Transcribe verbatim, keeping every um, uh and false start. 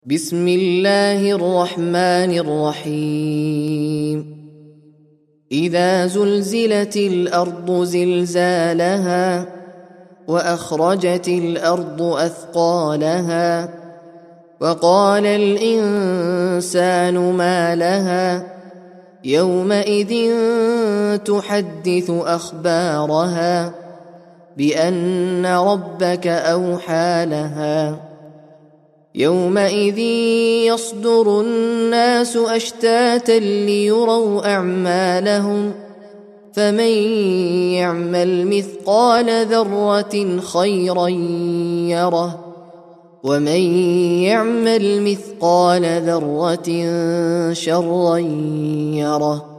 بسم الله الرحمن الرحيم إذا زلزلت الأرض زلزالها وأخرجت الأرض أثقالها وقال الإنسان ما لها يومئذ تحدث أخبارها بأن ربك أوحى لها يومئذ يصدر الناس أشتاتا ليروا أعمالهم فمن يعمل مثقال ذرة خيرا يره ومن يعمل مثقال ذرة شرا يره